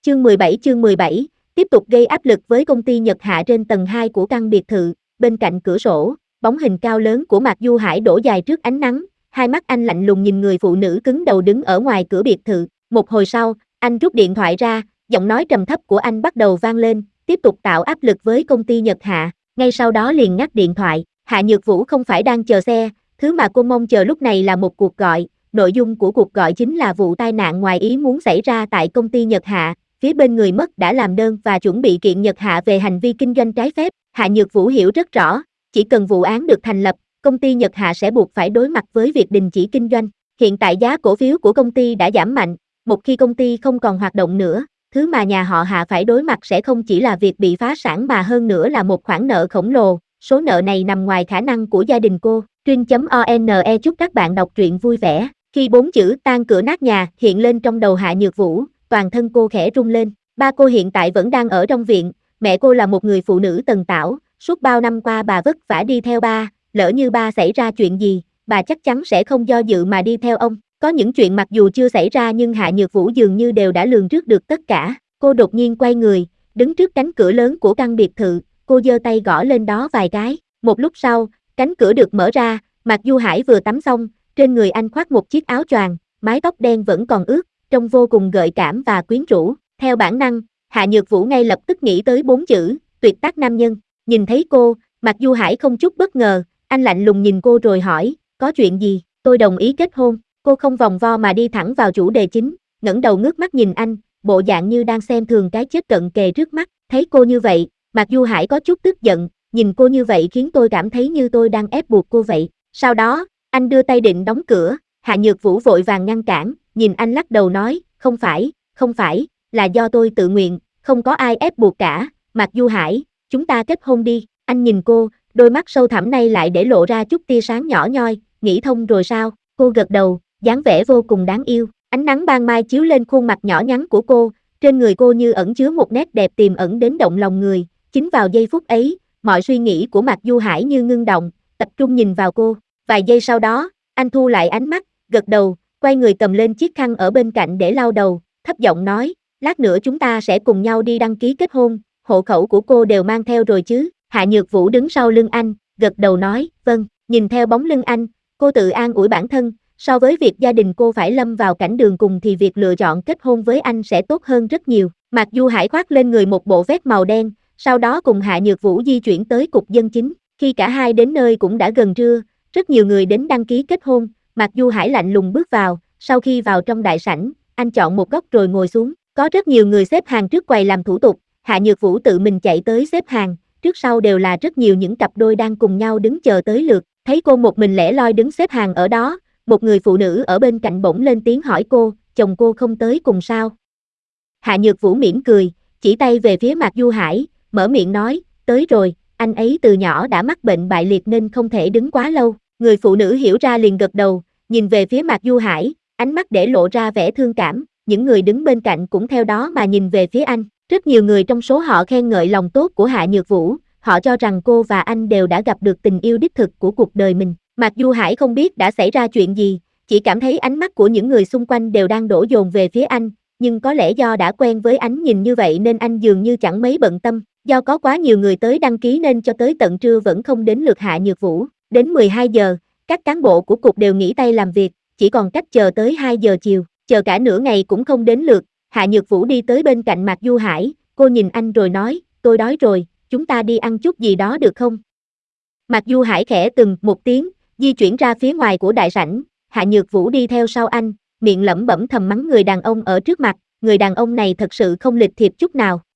Chương 17, tiếp tục gây áp lực với công ty Nhật Hạ. Trên tầng 2 của căn biệt thự, bên cạnh cửa sổ, bóng hình cao lớn của Mạc Du Hải đổ dài trước ánh nắng, hai mắt anh lạnh lùng nhìn người phụ nữ cứng đầu đứng ở ngoài cửa biệt thự. Một hồi sau, anh rút điện thoại ra, giọng nói trầm thấp của anh bắt đầu vang lên, tiếp tục tạo áp lực với công ty Nhật Hạ. Ngay sau đó liền ngắt điện thoại. Hạ Nhược Vũ không phải đang chờ xe, thứ mà cô mong chờ lúc này là một cuộc gọi. Nội dung của cuộc gọi chính là vụ tai nạn ngoài ý muốn xảy ra tại công ty Nhật Hạ. Phía bên người mất đã làm đơn và chuẩn bị kiện Nhật Hạ về hành vi kinh doanh trái phép. Hạ Nhược Vũ hiểu rất rõ, chỉ cần vụ án được thành lập, công ty Nhật Hạ sẽ buộc phải đối mặt với việc đình chỉ kinh doanh. Hiện tại giá cổ phiếu của công ty đã giảm mạnh, một khi công ty không còn hoạt động nữa, thứ mà nhà họ Hạ phải đối mặt sẽ không chỉ là việc bị phá sản mà hơn nữa là một khoản nợ khổng lồ. Số nợ này nằm ngoài khả năng của gia đình cô. Trin.one chúc các bạn đọc truyện vui vẻ. Khi 4 chữ tan cửa nát nhà hiện lên trong đầu Hạ Nhược Vũ, toàn thân cô khẽ rung lên. Ba cô hiện tại vẫn đang ở trong viện, mẹ cô là một người phụ nữ tần tảo, suốt bao năm qua bà vất vả đi theo ba, lỡ như ba xảy ra chuyện gì, bà chắc chắn sẽ không do dự mà đi theo ông. Có những chuyện mặc dù chưa xảy ra nhưng Hạ Nhược Vũ dường như đều đã lường trước được tất cả. Cô đột nhiên quay người, đứng trước cánh cửa lớn của căn biệt thự, cô giơ tay gõ lên đó vài cái. Một lúc sau, cánh cửa được mở ra, Mạc Du Hải vừa tắm xong, trên người anh khoác một chiếc áo choàng, mái tóc đen vẫn còn ướt, trông vô cùng gợi cảm và quyến rũ. Theo bản năng, Hạ Nhược Vũ ngay lập tức nghĩ tới 4 chữ, tuyệt tác nam nhân. Nhìn thấy cô, Mạc Du Hải không chút bất ngờ, anh lạnh lùng nhìn cô rồi hỏi, có chuyện gì? Tôi đồng ý kết hôn. Cô không vòng vo mà đi thẳng vào chủ đề chính, ngẩng đầu ngước mắt nhìn anh, bộ dạng như đang xem thường cái chết cận kề trước mắt. Thấy cô như vậy, Mạc Du Hải có chút tức giận, nhìn cô như vậy khiến tôi cảm thấy như tôi đang ép buộc cô vậy. Sau đó, anh đưa tay định đóng cửa, Hạ Nhược Vũ vội vàng ngăn cản, nhìn anh lắc đầu nói, không phải, là do tôi tự nguyện, không có ai ép buộc cả. Mạc Du Hải, chúng ta kết hôn đi. Anh nhìn cô, đôi mắt sâu thẳm nay lại để lộ ra chút tia sáng nhỏ nhoi, nghĩ thông rồi sao? Cô gật đầu, dáng vẻ vô cùng đáng yêu. Ánh nắng ban mai chiếu lên khuôn mặt nhỏ nhắn của cô, trên người cô như ẩn chứa một nét đẹp tiềm ẩn đến động lòng người. Chính vào giây phút ấy, mọi suy nghĩ của Mạc Du Hải như ngưng động, tập trung nhìn vào cô. Vài giây sau đó, anh thu lại ánh mắt, gật đầu, quay người cầm lên chiếc khăn ở bên cạnh để lau đầu, thấp giọng nói, lát nữa chúng ta sẽ cùng nhau đi đăng ký kết hôn, hộ khẩu của cô đều mang theo rồi chứ? Hạ Nhược Vũ đứng sau lưng anh, gật đầu nói, vâng. Nhìn theo bóng lưng anh, cô tự an ủi bản thân, so với việc gia đình cô phải lâm vào cảnh đường cùng thì việc lựa chọn kết hôn với anh sẽ tốt hơn rất nhiều. Mạc Du Hải khoác lên người một bộ vest màu đen, sau đó cùng Hạ Nhược Vũ di chuyển tới cục dân chính. Khi cả hai đến nơi cũng đã gần trưa, rất nhiều người đến đăng ký kết hôn. Mạc Du Hải lạnh lùng bước vào, sau khi vào trong đại sảnh, anh chọn một góc rồi ngồi xuống. Có rất nhiều người xếp hàng trước quầy làm thủ tục, Hạ Nhược Vũ tự mình chạy tới xếp hàng, trước sau đều là rất nhiều những cặp đôi đang cùng nhau đứng chờ tới lượt. Thấy cô một mình lẻ loi đứng xếp hàng ở đó, một người phụ nữ ở bên cạnh bỗng lên tiếng hỏi cô, chồng cô không tới cùng sao? Hạ Nhược Vũ mỉm cười, chỉ tay về phía Mạc Du Hải, mở miệng nói, tới rồi, anh ấy từ nhỏ đã mắc bệnh bại liệt nên không thể đứng quá lâu. Người phụ nữ hiểu ra liền gật đầu, nhìn về phía Mạc Du Hải, ánh mắt để lộ ra vẻ thương cảm, những người đứng bên cạnh cũng theo đó mà nhìn về phía anh. Rất nhiều người trong số họ khen ngợi lòng tốt của Hạ Nhược Vũ, họ cho rằng cô và anh đều đã gặp được tình yêu đích thực của cuộc đời mình. Mạc Du Hải không biết đã xảy ra chuyện gì, chỉ cảm thấy ánh mắt của những người xung quanh đều đang đổ dồn về phía anh, nhưng có lẽ do đã quen với ánh nhìn như vậy nên anh dường như chẳng mấy bận tâm. Do có quá nhiều người tới đăng ký nên cho tới tận trưa vẫn không đến lượt Hạ Nhược Vũ. Đến 12 giờ, các cán bộ của cục đều nghỉ tay làm việc, chỉ còn cách chờ tới 2 giờ chiều, chờ cả nửa ngày cũng không đến lượt. Hạ Nhược Vũ đi tới bên cạnh Mạc Du Hải, cô nhìn anh rồi nói, tôi đói rồi, chúng ta đi ăn chút gì đó được không? Mạc Du Hải khẽ từng một tiếng, di chuyển ra phía ngoài của đại sảnh, Hạ Nhược Vũ đi theo sau anh, miệng lẩm bẩm thầm mắng người đàn ông ở trước mặt, người đàn ông này thật sự không lịch thiệp chút nào.